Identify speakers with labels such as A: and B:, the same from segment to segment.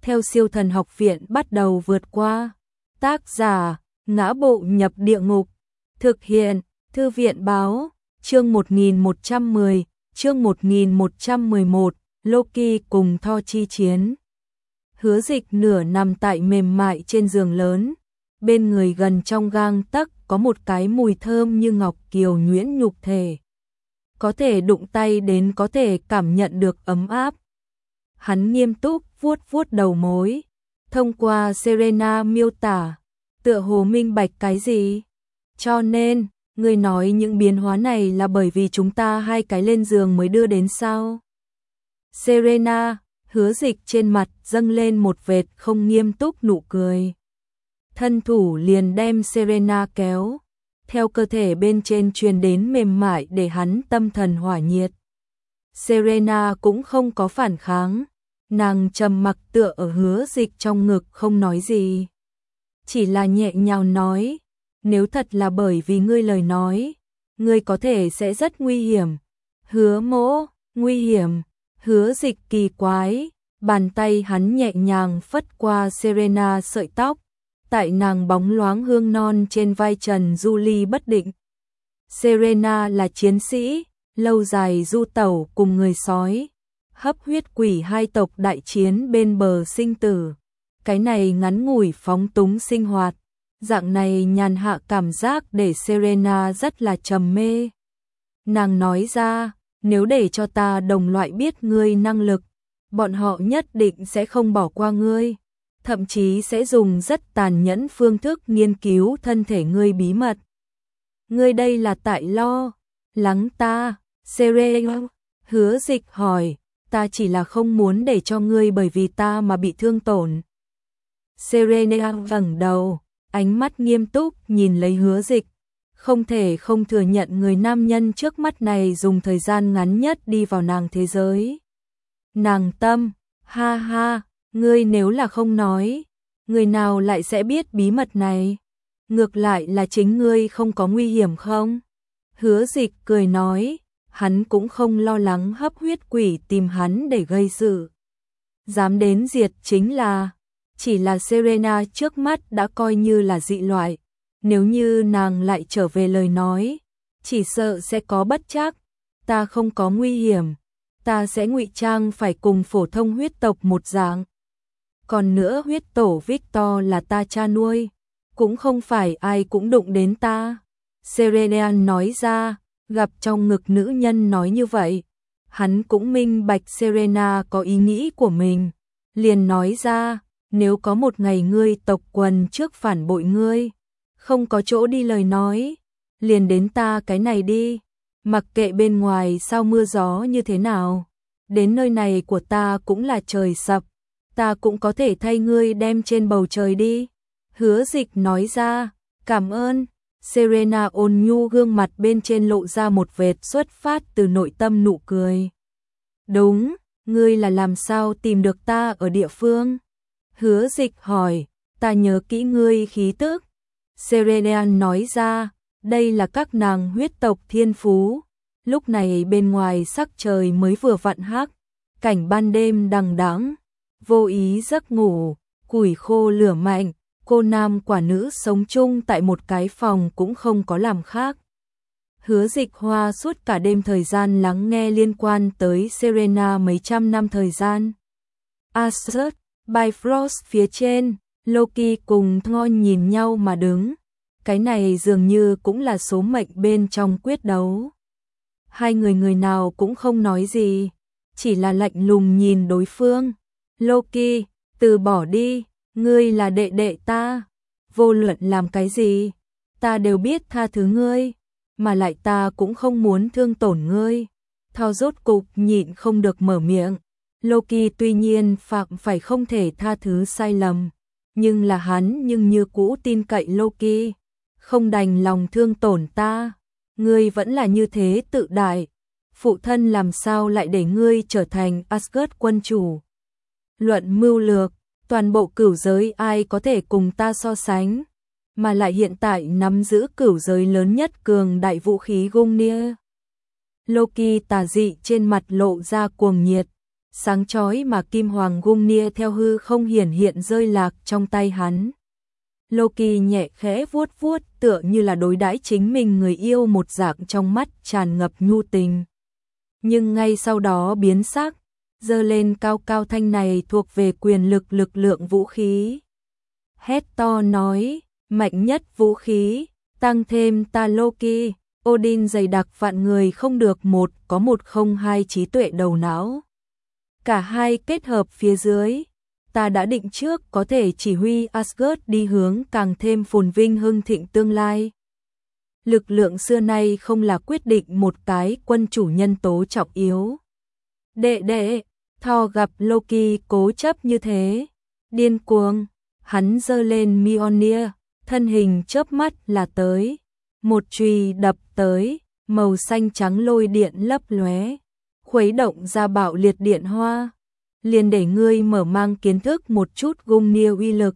A: theo siêu thần học viện bắt đầu vượt qua. Tác giả, Ngã Bộ Nhập Địa Ngục. Thực hiện, Thư viện Báo. Chương 1110, chương 1111, Loki cùng Thor chi chiến. Hứa Dịch nửa nằm tại mềm mại trên giường lớn, bên người gần trong gang tấc có một cái mùi thơm như ngọc kiều nhuyễn nhục thể. Có thể đụng tay đến, có thể cảm nhận được ấm áp. Hắn nghiêm túc vuốt vuốt đầu mối, thông qua Serena miêu tả, tựa hồ minh bạch cái gì. Cho nên, người nói những biến hóa này là bởi vì chúng ta hai cái lên giường mới đưa đến sao? Serena, Hứa Dịch trên mặt dâng lên một vệt không nghiêm túc nụ cười. Thân thủ liền đem Serena kéo, theo cơ thể bên trên truyền đến mềm mại để hắn tâm thần hỏa nhiệt. Serena cũng không có phản kháng, nàng trầm mặc tựa ở Hứa Dịch trong ngực không nói gì. Chỉ là nhẹ nhàng nói, nếu thật là bởi vì ngươi lời nói, ngươi có thể sẽ rất nguy hiểm. Hứa Mỗ, nguy hiểm? Hứa Dịch kỳ quái, bàn tay hắn nhẹ nhàng phất qua Serena sợi tóc, tại nàng bóng loáng hương non trên vai trần du ly bất định. Serena là chiến sĩ, lâu dài du tẩu cùng người sói, hấp huyết quỷ hai tộc đại chiến bên bờ sinh tử. Cái này ngắn ngủi phóng túng sinh hoạt, dạng này nhàn hạ cảm giác để Serena rất là trầm mê. Nàng nói ra, nếu để cho ta đồng loại biết ngươi năng lực, bọn họ nhất định sẽ không bỏ qua ngươi, thậm chí sẽ dùng rất tàn nhẫn phương thức nghiên cứu thân thể ngươi bí mật. Ngươi đây là tại lo lắng ta? Serena, Hứa Dịch hỏi, ta chỉ là không muốn để cho ngươi bởi vì ta mà bị thương tổn. Serena ngẩng đầu, ánh mắt nghiêm túc nhìn lấy Hứa Dịch, không thể không thừa nhận người nam nhân trước mắt này dùng thời gian ngắn nhất đi vào nàng thế giới. Nàng tâm, ha ha, ngươi nếu là không nói, người nào lại sẽ biết bí mật này? Ngược lại là chính ngươi không có nguy hiểm không? Hứa Dịch cười nói, hắn cũng không lo lắng hấp huyết quỷ tìm hắn để gây sự. Dám đến diệt chính là, chỉ là Serena trước mắt đã coi như là dị loại. Nếu như nàng lại trở về lời nói, chỉ sợ sẽ có bất trắc. Ta không có nguy hiểm, ta sẽ ngụy trang phải cùng phổ thông huyết tộc một dạng. Còn nữa huyết tổ Victor là ta cha nuôi, cũng không phải ai cũng đụng đến ta. Serena nói ra, gặp trong ngực nữ nhân nói như vậy, hắn cũng minh bạch Serena có ý nghĩ của mình, liền nói ra, nếu có một ngày ngươi tộc quần trước phản bội ngươi, không có chỗ đi lời nói, liền đến ta cái này đi, mặc kệ bên ngoài sao mưa gió như thế nào, đến nơi này của ta cũng là trời sập, ta cũng có thể thay ngươi đem trên bầu trời đi. Hứa Dịch nói ra, cảm ơn. Serena ôn nhu gương mặt bên trên lộ ra một vệt xuất phát từ nội tâm nụ cười. Đúng, ngươi là làm sao tìm được ta ở địa phương? Hứa Dịch hỏi, ta nhớ kỹ ngươi khí tức. Serena nói ra, đây là các nàng huyết tộc thiên phú. Lúc này bên ngoài sắc trời mới vừa vặn hắc, cảnh ban đêm đằng đẵng, vô ý giấc ngủ, củi khô lửa mạnh, cô nam quả nữ sống chung tại một cái phòng cũng không có làm khác. Hứa Dịch hoa suốt cả đêm thời gian lắng nghe liên quan tới Serena mấy trăm năm thời gian. Asgard, Bifrost phía trên, Loki cùng Thor nhìn nhau mà đứng. Cái này dường như cũng là số mệnh bên trong quyết đấu. Hai người nào cũng không nói gì, chỉ là lạnh lùng nhìn đối phương. Loki, từ bỏ đi, ngươi là đệ đệ ta, vô luận làm cái gì, ta đều biết tha thứ ngươi, mà lại ta cũng không muốn thương tổn ngươi. Thor rốt cục nhịn không được mở miệng. Loki tuy nhiên phạm phải không thể tha thứ sai lầm, nhưng là hắn như cũ tin cậy Loki, không đành lòng thương tổn ta. Ngươi vẫn là như thế tự đại, phụ thân làm sao lại để ngươi trở thành Asgard quân chủ? Luận mưu lược, toàn bộ cửu giới ai có thể cùng ta so sánh, mà lại hiện tại nắm giữ cửu giới lớn nhất cường đại vũ khí Gungnir. Loki tà dị trên mặt lộ ra cuồng nhiệt, sáng chói mà kim hoàng Gungnir theo hư không hiển hiện rơi lạc trong tay hắn. Loki nhẹ khẽ vuốt vuốt tựa như là đối đãi chính mình người yêu một dạng, trong mắt tràn ngập nhu tình. Nhưng ngay sau đó biến sắc, giơ lên cao cao thanh này thuộc về quyền lực lực lượng vũ khí. Hét to nói, mạnh nhất vũ khí, tăng thêm ta Loki, Odin dày đặc vạn người không được một, có một không hai trí tuệ đầu não. Cả hai kết hợp phía dưới, ta đã định trước có thể chỉ huy Asgard đi hướng càng thêm phồn vinh hưng thịnh tương lai. Lực lượng xưa nay không là quyết định một cái quân chủ nhân tố trọng yếu. Đệ, Thor gặp Loki cố chấp như thế, điên cuồng, hắn giơ lên Mjolnir, thân hình chớp mắt là tới, một chùy đập tới, màu xanh trắng lôi điện lấp lóe, khuấy động ra bạo liệt điện hoa. Liền để ngươi mở mang kiến thức một chút Gungnir uy lực.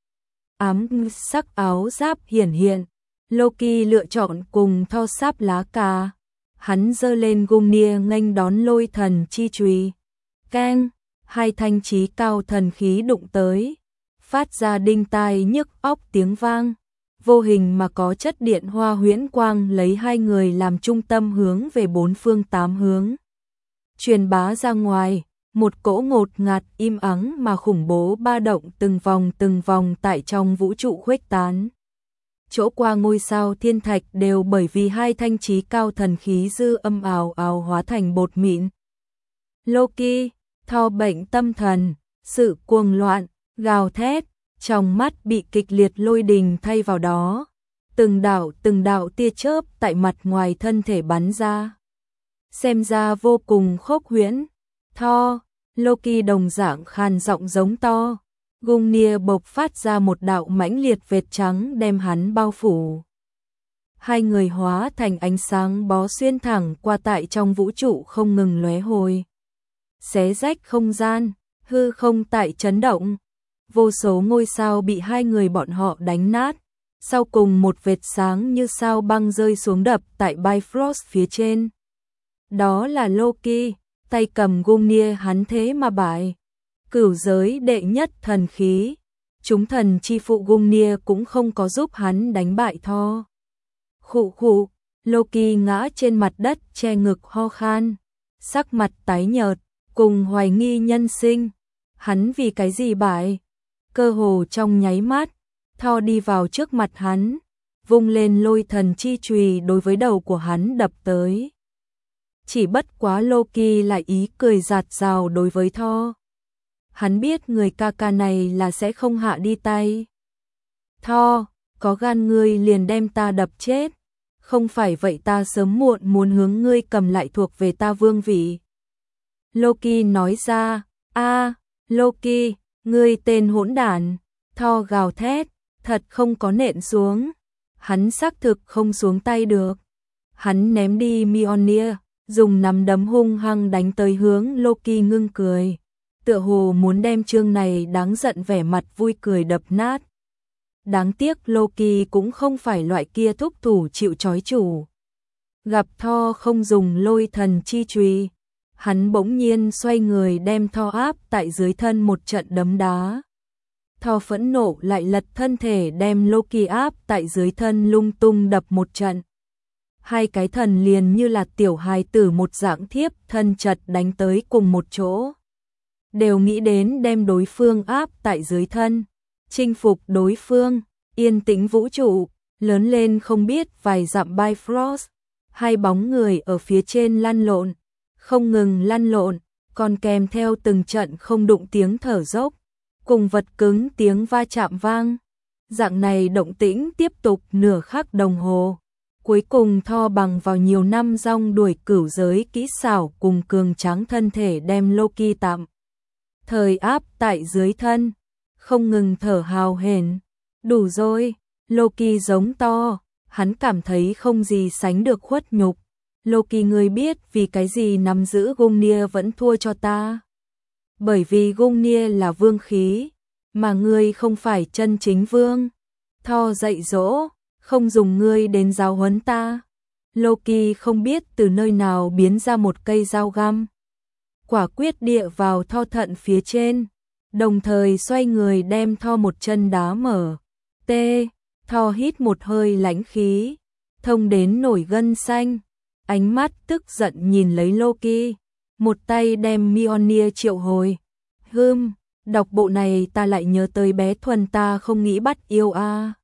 A: Ám sắc áo giáp hiển hiện, Loki lựa chọn cùng Thor sáp lá cà. Hắn giơ lên Gungnir nghênh đón lôi thần chi chùy. Keng, hai thanh chí cao thần khí đụng tới, phát ra đinh tai nhức óc tiếng vang. Vô hình mà có chất điện hoa huyễn quang lấy hai người làm trung tâm hướng về bốn phương tám hướng. Truyền bá ra ngoài. Một cỗ ngột ngạt im ắng mà khủng bố ba động từng vòng tại trong vũ trụ khuếch tán. Chỗ qua ngôi sao thiên thạch đều bởi vì hai thanh chí cao thần khí dư âm ào ào hóa thành bột mịn. Loki, Thor bệnh tâm thần, sự cuồng loạn, gào thét, trong mắt bị kịch liệt lôi đình thay vào đó. Từng đạo tia chớp tại mặt ngoài thân thể bắn ra. Xem ra vô cùng khốc huyễn. Thor, Loki đồng dạng khàn giọng giống to. Gungnir bộc phát ra một đạo mãnh liệt vệt trắng đem hắn bao phủ. Hai người hóa thành ánh sáng bó xuyên thẳng qua tại trong vũ trụ không ngừng lóe hồi. Xé rách không gian, hư không tại chấn động. Vô số ngôi sao bị hai người bọn họ đánh nát. Sau cùng một vệt sáng như sao băng rơi xuống đập tại Bifrost phía trên. Đó là Loki. Tay cầm Gungnir hắn thế mà bại. Cửu giới đệ nhất thần khí, chúng thần chi phụ Gungnir cũng không có giúp hắn đánh bại Thor. Khụ, Loki ngã trên mặt đất che ngực ho khan, sắc mặt tái nhợt, cùng hoài nghi nhân sinh. Hắn vì cái gì bại? Cơ hồ trong nháy mắt, Thor đi vào trước mặt hắn, vung lên lôi thần chi chùy đối với đầu của hắn đập tới. Chỉ bất quá Loki lại ý cười giạt rào đối với Thor. Hắn biết người ca ca này là sẽ không hạ đi tay. Thor, có gan ngươi liền đem ta đập chết. Không phải vậy ta sớm muộn muốn hướng ngươi cầm lại thuộc về ta vương vị. Loki nói ra, Loki, ngươi tên hỗn đản. Thor gào thét, thật không có nện xuống. Hắn xác thực không xuống tay được. Hắn ném đi Mjolnir, dùng nắm đấm hung hăng đánh tới hướng Loki ngưng cười. Tựa hồ muốn đem chương này đáng giận vẻ mặt vui cười đập nát. Đáng tiếc Loki cũng không phải loại kia thúc thủ chịu trói chủ. Gặp Thor không dùng lôi thần chi chùy, hắn bỗng nhiên xoay người đem Thor áp tại dưới thân một trận đấm đá. Thor phẫn nộ lại lật thân thể đem Loki áp tại dưới thân lung tung đập một trận. Hai cái thần liền như là tiểu hài tử một dạng thiếp thân chật đánh tới cùng một chỗ. Đều nghĩ đến đem đối phương áp tại dưới thân, chinh phục đối phương, yên tĩnh vũ trụ, lớn lên không biết vài dặm Bifrost. Hai bóng người ở phía trên lăn lộn, không ngừng lăn lộn, còn kèm theo từng trận không đụng tiếng thở dốc, cùng vật cứng tiếng va chạm vang. Dạng này động tĩnh tiếp tục nửa khắc đồng hồ. Cuối cùng Thor bằng vào nhiều năm rong đuổi cửu giới kỹ xảo cùng cường tráng thân thể đem Loki tạm thời áp tại dưới thân, không ngừng thở hào hển. Đủ rồi, Loki giống to, hắn cảm thấy không gì sánh được khuất nhục. Loki, ngươi biết vì cái gì nắm giữ Gungnir vẫn thua cho ta? Bởi vì Gungnir là vương khí, mà ngươi không phải chân chính vương. Thor dạy dỗ, không dùng ngươi đến giáo huấn ta. Loki không biết từ nơi nào biến ra một cây dao găm. quả quyết địa vào tho thận phía trên, đồng thời xoay người đem tho một chân đá mở. Tho hít một hơi lãnh khí, thông đến nổi gân xanh, ánh mắt tức giận nhìn lấy Loki, một tay đem Mjolnir triệu hồi. Đọc bộ này ta lại nhớ tới bé Thuần ta không nghĩ bắt yêu a.